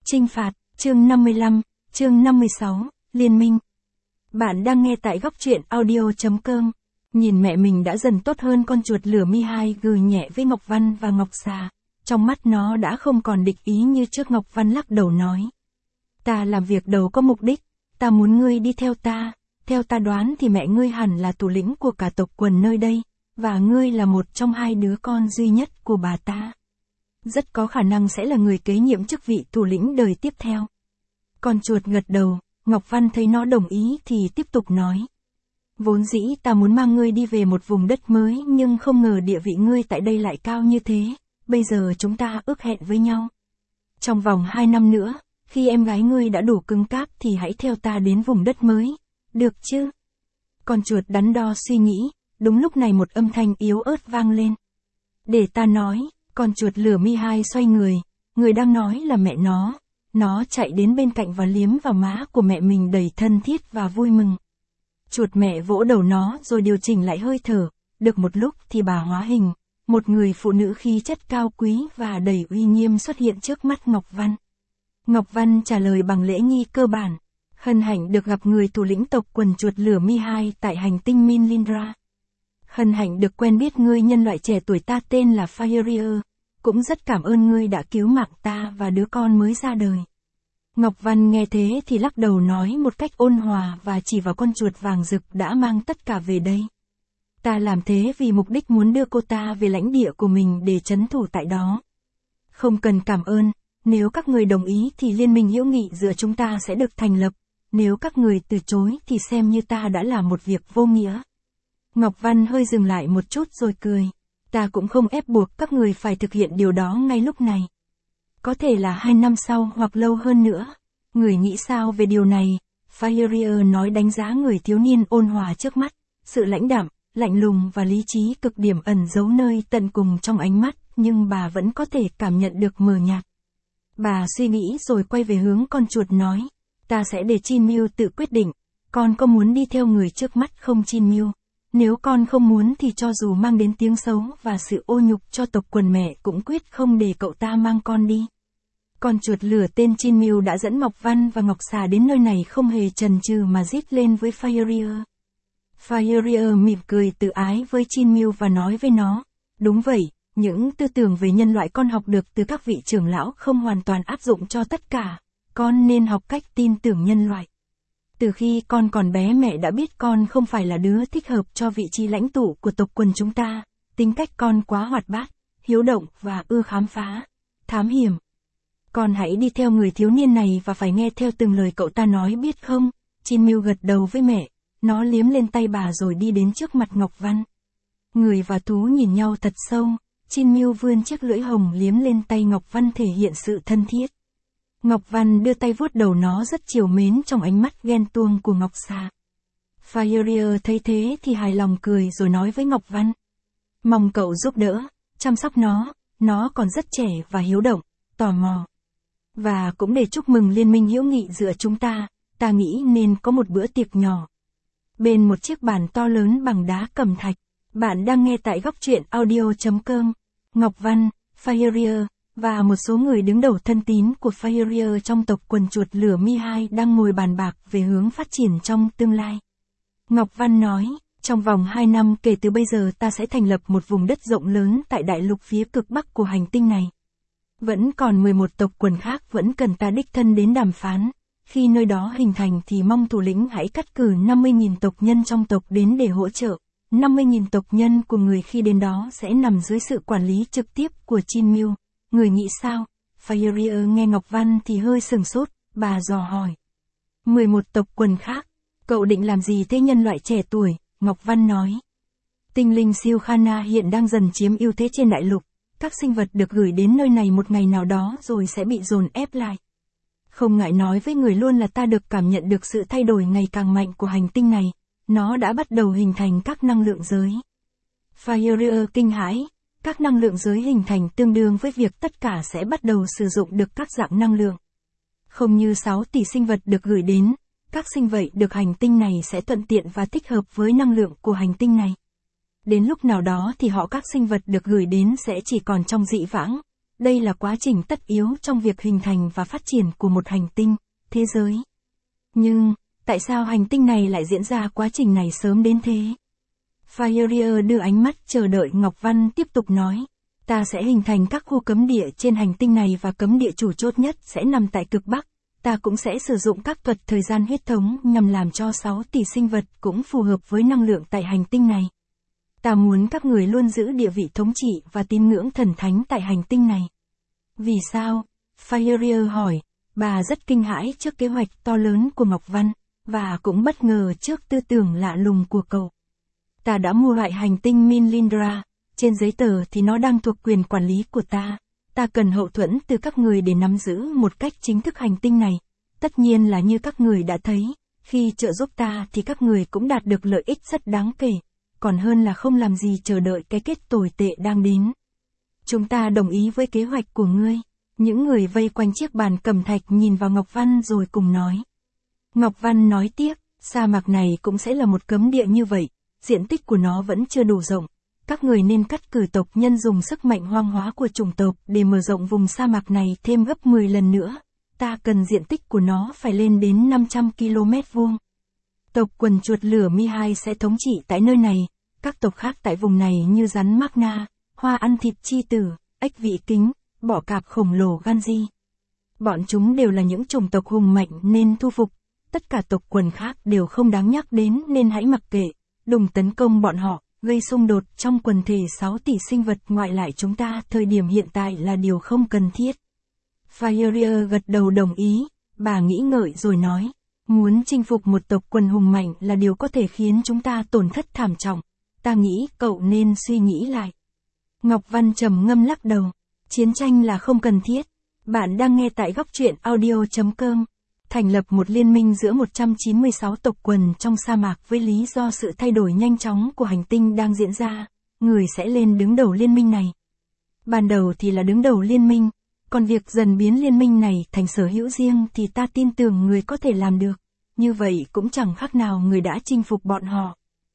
Chinh phạt, chương 55, chương 56, Liên minh. Bạn đang nghe tại góc truyện audio.com. Nhìn mẹ mình đã dần tốt hơn, con chuột lửa Mi-2 gừ nhẹ với Ngọc Văn và Ngọc Xà. Trong mắt nó đã không còn địch ý như trước. Ngọc Văn lắc đầu nói. Ta làm việc đầu có mục đích, ta muốn ngươi đi theo ta. Theo ta đoán thì mẹ ngươi hẳn là thủ lĩnh của cả tộc quần nơi đây, và ngươi là một trong hai đứa con duy nhất của bà ta. Rất có khả năng sẽ là người kế nhiệm chức vị thủ lĩnh đời tiếp theo. Con chuột gật đầu, Ngọc Văn thấy nó đồng ý thì tiếp tục nói. Vốn dĩ ta muốn mang ngươi đi về một vùng đất mới, nhưng không ngờ địa vị ngươi tại đây lại cao như thế. Bây giờ chúng ta ước hẹn với nhau. Trong vòng 2 năm nữa, khi em gái ngươi đã đủ cứng cáp thì hãy theo ta đến vùng đất mới. Được chứ? Con chuột đắn đo suy nghĩ, đúng lúc này một âm thanh yếu ớt vang lên. Để ta nói. Con chuột lửa Mi-2 xoay người đang nói là mẹ nó. Nó chạy đến bên cạnh và liếm vào má của mẹ mình đầy thân thiết và vui mừng. Chuột mẹ vỗ đầu nó rồi điều chỉnh lại hơi thở. Được một lúc thì bà hóa hình, một người phụ nữ khí chất cao quý và đầy uy nghiêm xuất hiện trước mắt Ngọc Văn. Ngọc Văn trả lời bằng lễ nghi cơ bản. Hân hạnh được gặp người thủ lĩnh tộc quần chuột lửa Mi-2 tại hành tinh Minlindra. Hân hạnh được quen biết ngươi nhân loại trẻ tuổi, ta tên là Farier. Cũng rất cảm ơn ngươi đã cứu mạng ta và đứa con mới ra đời. Ngọc Văn nghe thế thì lắc đầu nói một cách ôn hòa và chỉ vào con chuột vàng rực đã mang tất cả về đây. Ta làm thế vì mục đích muốn đưa cô ta về lãnh địa của mình để trấn thủ tại đó. Không cần cảm ơn, nếu các người đồng ý thì liên minh hữu nghị giữa chúng ta sẽ được thành lập. Nếu các người từ chối thì xem như ta đã làm một việc vô nghĩa. Ngọc Văn hơi dừng lại một chút rồi cười. Ta cũng không ép buộc các người phải thực hiện điều đó ngay lúc này. Có thể là 2 năm sau hoặc lâu hơn nữa. Người nghĩ sao về điều này? Farier nói, đánh giá người thiếu niên ôn hòa trước mắt. Sự lãnh đạm, lạnh lùng và lý trí cực điểm ẩn giấu nơi tận cùng trong ánh mắt, nhưng bà vẫn có thể cảm nhận được mờ nhạt. Bà suy nghĩ rồi quay về hướng con chuột nói. Ta sẽ để Chin Mew tự quyết định. Con có muốn đi theo người trước mắt không Chin Mew? Nếu con không muốn thì cho dù mang đến tiếng xấu và sự ô nhục cho tộc quần, mẹ cũng quyết không để cậu ta mang con đi. Con chuột lửa tên Chin Mew đã dẫn Ngọc Văn và Ngọc Xà đến nơi này không hề chần chừ mà rít lên với Farier. Farier mỉm cười tự ái với Chin Mew và nói với nó. Đúng vậy, những tư tưởng về nhân loại con học được từ các vị trưởng lão không hoàn toàn áp dụng cho tất cả. Con nên học cách tin tưởng nhân loại. Từ khi con còn bé, mẹ đã biết con không phải là đứa thích hợp cho vị trí lãnh tụ của tộc quần chúng ta. Tính cách con quá hoạt bát, hiếu động và ưa khám phá, thám hiểm. Con hãy đi theo người thiếu niên này và phải nghe theo từng lời cậu ta nói, biết không? Chin Mew gật đầu với mẹ. Nó liếm lên tay bà rồi đi đến trước mặt Ngọc Văn. Người và thú nhìn nhau thật sâu. Chin Mew vươn chiếc lưỡi hồng liếm lên tay Ngọc Văn thể hiện sự thân thiết. Ngọc Văn đưa tay vuốt đầu nó rất trìu mến trong ánh mắt ghen tuông của Ngọc Xà. Farier thấy thế thì hài lòng cười rồi nói với Ngọc Văn. Mong cậu giúp đỡ, chăm sóc nó còn rất trẻ và hiếu động, tò mò. Và cũng để chúc mừng liên minh hữu nghị giữa chúng ta nghĩ nên có một bữa tiệc nhỏ. Bên một chiếc bàn to lớn bằng đá cẩm thạch. Bạn đang nghe tại góc truyện audio.com. Ngọc Văn, Farier và một số người đứng đầu thân tín của Farier trong tộc quần chuột lửa Mi-2 đang ngồi bàn bạc về hướng phát triển trong tương lai. Ngọc Văn nói, trong vòng 2 năm kể từ bây giờ ta sẽ thành lập một vùng đất rộng lớn tại đại lục phía cực bắc của hành tinh này. Vẫn còn 11 tộc quần khác vẫn cần ta đích thân đến đàm phán. Khi nơi đó hình thành thì mong thủ lĩnh hãy cắt cử 50.000 tộc nhân trong tộc đến để hỗ trợ. 50.000 tộc nhân của người khi đến đó sẽ nằm dưới sự quản lý trực tiếp của Chin Mew. Người nghĩ sao? Farier nghe Ngọc Văn thì hơi sừng sốt, bà dò hỏi. 11 tộc quần khác, cậu định làm gì thế nhân loại trẻ tuổi? Ngọc Văn nói. Tinh linh siêu Khana hiện đang dần chiếm ưu thế trên đại lục. Các sinh vật được gửi đến nơi này một ngày nào đó rồi sẽ bị dồn ép lại. Không ngại nói với người luôn là ta được cảm nhận được sự thay đổi ngày càng mạnh của hành tinh này. Nó đã bắt đầu hình thành các năng lượng giới. Farier kinh hãi. Các năng lượng giới hình thành tương đương với việc tất cả sẽ bắt đầu sử dụng được các dạng năng lượng. Không như 6 tỷ sinh vật được gửi đến, các sinh vật được hành tinh này sẽ thuận tiện và thích hợp với năng lượng của hành tinh này. Đến lúc nào đó thì các sinh vật được gửi đến sẽ chỉ còn trong dĩ vãng, Đây là quá trình tất yếu trong việc hình thành và phát triển của một hành tinh, thế giới. Nhưng, tại sao hành tinh này lại diễn ra quá trình này sớm đến thế? Farier đưa ánh mắt chờ đợi Ngọc Văn tiếp tục nói. Ta sẽ hình thành các khu cấm địa trên hành tinh này và cấm địa chủ chốt nhất sẽ nằm tại cực Bắc. Ta cũng sẽ sử dụng các thuật thời gian huyết thống nhằm làm cho 6 tỷ sinh vật cũng phù hợp với năng lượng tại hành tinh này. Ta muốn các người luôn giữ địa vị thống trị và tín ngưỡng thần thánh tại hành tinh này. Vì sao? Farier hỏi. Bà rất kinh hãi trước kế hoạch to lớn của Ngọc Văn, và cũng bất ngờ trước tư tưởng lạ lùng của cậu. Ta đã mua lại hành tinh Minlindra, trên giấy tờ thì nó đang thuộc quyền quản lý của ta. Ta cần hậu thuẫn từ các người để nắm giữ một cách chính thức hành tinh này. Tất nhiên là như các người đã thấy, khi trợ giúp ta thì các người cũng đạt được lợi ích rất đáng kể, còn hơn là không làm gì chờ đợi cái kết tồi tệ đang đến. Chúng ta đồng ý với kế hoạch của ngươi. Những người vây quanh chiếc bàn cẩm thạch nhìn vào Ngọc Văn rồi cùng nói. Ngọc Văn nói tiếp, sa mạc này cũng sẽ là một cấm địa như vậy, diện tích của nó vẫn chưa đủ rộng. Các người nên cắt cử tộc nhân dùng sức mạnh hoang hóa của chủng tộc để mở rộng vùng sa mạc này thêm gấp 10 lần nữa. Ta cần diện tích của nó phải lên đến 500 km vuông. Tộc quần chuột lửa Mi-2 sẽ thống trị tại nơi này, các tộc khác tại vùng này như rắn Magna, hoa ăn thịt chi tử, ếch vị kính, bọ cạp khổng lồ Ganji. Bọn chúng đều là những chủng tộc hùng mạnh nên thu phục, tất cả tộc quần khác đều không đáng nhắc đến nên hãy mặc kệ, đừng tấn công bọn họ, gây xung đột trong quần thể 6 tỷ sinh vật ngoại lại chúng ta thời điểm hiện tại là điều không cần thiết. Farier gật đầu đồng ý, bà nghĩ ngợi rồi nói, muốn chinh phục một tộc quần hùng mạnh là điều có thể khiến chúng ta tổn thất thảm trọng, ta nghĩ cậu nên suy nghĩ lại. Ngọc Văn trầm ngâm lắc đầu, chiến tranh là không cần thiết. Bạn đang nghe tại góc truyện audio.com. Thành lập một liên minh giữa 196 tộc quần trong sa mạc với lý do sự thay đổi nhanh chóng của hành tinh đang diễn ra, người sẽ lên đứng đầu liên minh này. Ban đầu thì là đứng đầu liên minh, còn việc dần biến liên minh này thành sở hữu riêng thì ta tin tưởng người có thể làm được, như vậy cũng chẳng khác nào người đã chinh phục bọn họ.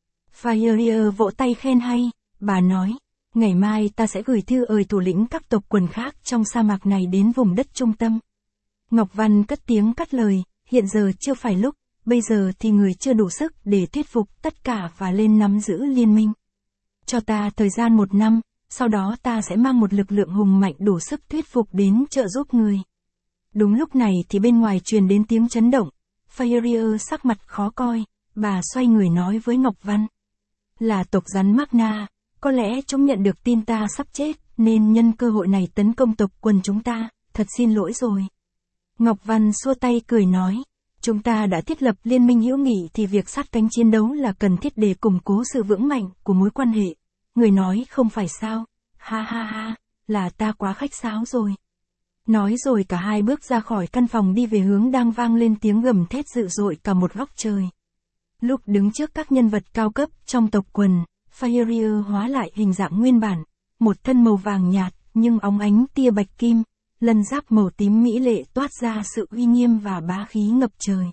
Farier vỗ tay khen hay, bà nói, ngày mai ta sẽ gửi thư ời thủ lĩnh các tộc quần khác trong sa mạc này đến vùng đất trung tâm. Ngọc Văn cất tiếng cắt lời, hiện giờ chưa phải lúc, bây giờ thì người chưa đủ sức để thuyết phục tất cả và lên nắm giữ liên minh. Cho ta thời gian 1 năm, sau đó ta sẽ mang một lực lượng hùng mạnh đủ sức thuyết phục đến trợ giúp người. Đúng lúc này thì bên ngoài truyền đến tiếng chấn động, Farier sắc mặt khó coi, bà xoay người nói với Ngọc Văn. Là tộc rắn Magna, có lẽ chúng nhận được tin ta sắp chết, nên nhân cơ hội này tấn công tộc quần chúng ta, thật xin lỗi rồi. Ngọc Văn xua tay cười nói, chúng ta đã thiết lập liên minh hữu nghị thì việc sát cánh chiến đấu là cần thiết để củng cố sự vững mạnh của mối quan hệ. Người nói không phải sao, ha ha ha, là ta quá khách sáo rồi. Nói rồi cả hai bước ra khỏi căn phòng đi về hướng đang vang lên tiếng gầm thét dữ dội cả một góc trời. Lúc đứng trước các nhân vật cao cấp trong tộc quần, Farier hóa lại hình dạng nguyên bản, một thân màu vàng nhạt nhưng óng ánh tia bạch kim, lân giáp màu tím mỹ lệ toát ra sự uy nghiêm và bá khí ngập trời.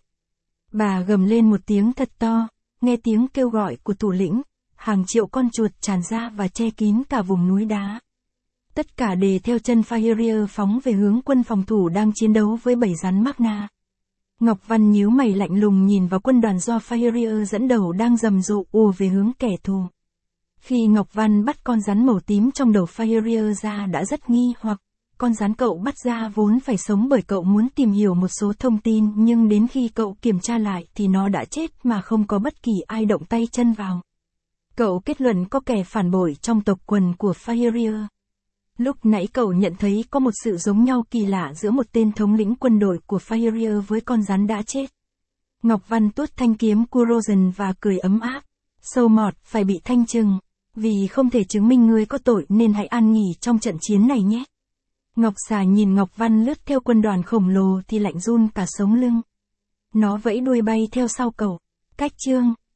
Bà gầm lên một tiếng thật to, nghe tiếng kêu gọi của thủ lĩnh, hàng triệu con chuột tràn ra và che kín cả vùng núi đá. Tất cả đề theo chân Farier phóng về hướng quân phòng thủ đang chiến đấu với bầy rắn Magna. Ngọc Văn nhíu mày lạnh lùng nhìn vào quân đoàn do Farier dẫn đầu đang rầm rộ ùa về hướng kẻ thù. Khi Ngọc Văn bắt con rắn màu tím trong đầu Farier ra đã rất nghi hoặc, con rắn cậu bắt ra vốn phải sống bởi cậu muốn tìm hiểu một số thông tin nhưng đến khi cậu kiểm tra lại thì nó đã chết mà không có bất kỳ ai động tay chân vào. Cậu kết luận có kẻ phản bội trong tộc quần của Farier. Lúc nãy cậu nhận thấy có một sự giống nhau kỳ lạ giữa một tên thống lĩnh quân đội của Farier với con rắn đã chết. Ngọc Văn tuốt thanh kiếm Kurozen và cười ấm áp. Sâu mọt phải bị thanh trừng, vì không thể chứng minh ngươi có tội nên hãy an nghỉ trong trận chiến này nhé. Ngọc Xà nhìn Ngọc Văn lướt theo quân đoàn khổng lồ thì lạnh run cả sống lưng. Nó vẫy đuôi bay theo sau cậu. Cách chương